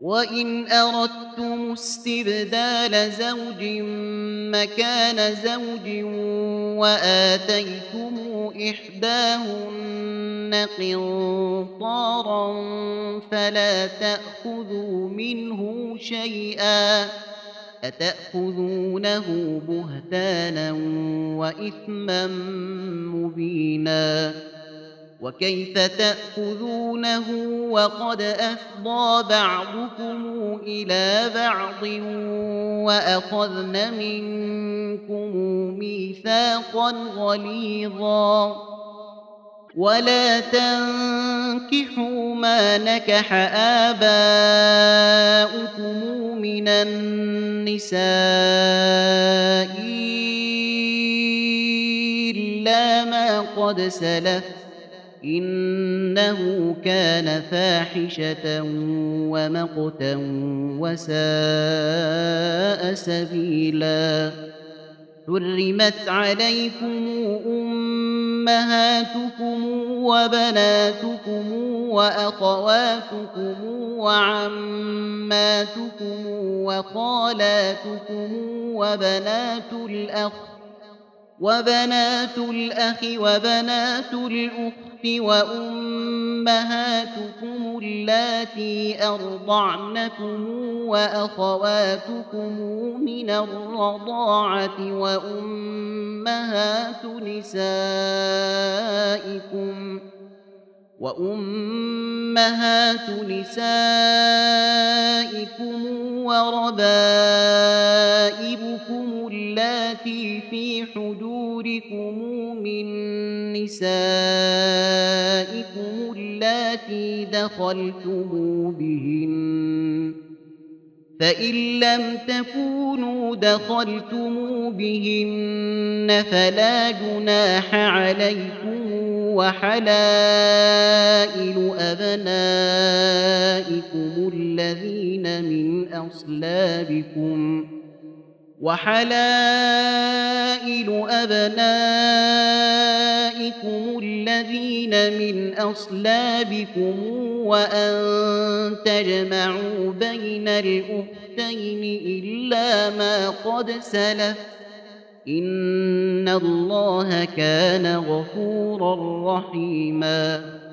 وإن أردتم استبدال زوج مكان زوج وآتيتم إحداهن قنطارا فلا تأخذوا منه شيئا أتأخذونه بهتانا وإثما مبينا وكيف تأخذونه وقد أفضى بعضكم إلى بعض وأخذن منكم ميثاقا غليظا ولا تنكحوا ما نكح آباؤكم من النساء إلا ما قد سلف إنه كان فاحشة ومقتا وساء سبيلا حرمت عليكم أمهاتكم وبناتكم وأخواتكم وعماتكم وخالاتكم وبنات الأخ وبنات الأخت وأمهاتكم اللاتي أرضعنكم وأخواتكم من الرضاعة وأمهات نسائكم وربائبكم اللاتي في حجوركم من نسائكم اللاتي دخلتم بهن فإن لم تكونوا دخلتم بهن فلا جناح عليكم وحلائل أبنائكم الذين من أصلابكم وأن تجمعوا بين الأختين إلا ما قد سلف إن الله كان غفورا رحيما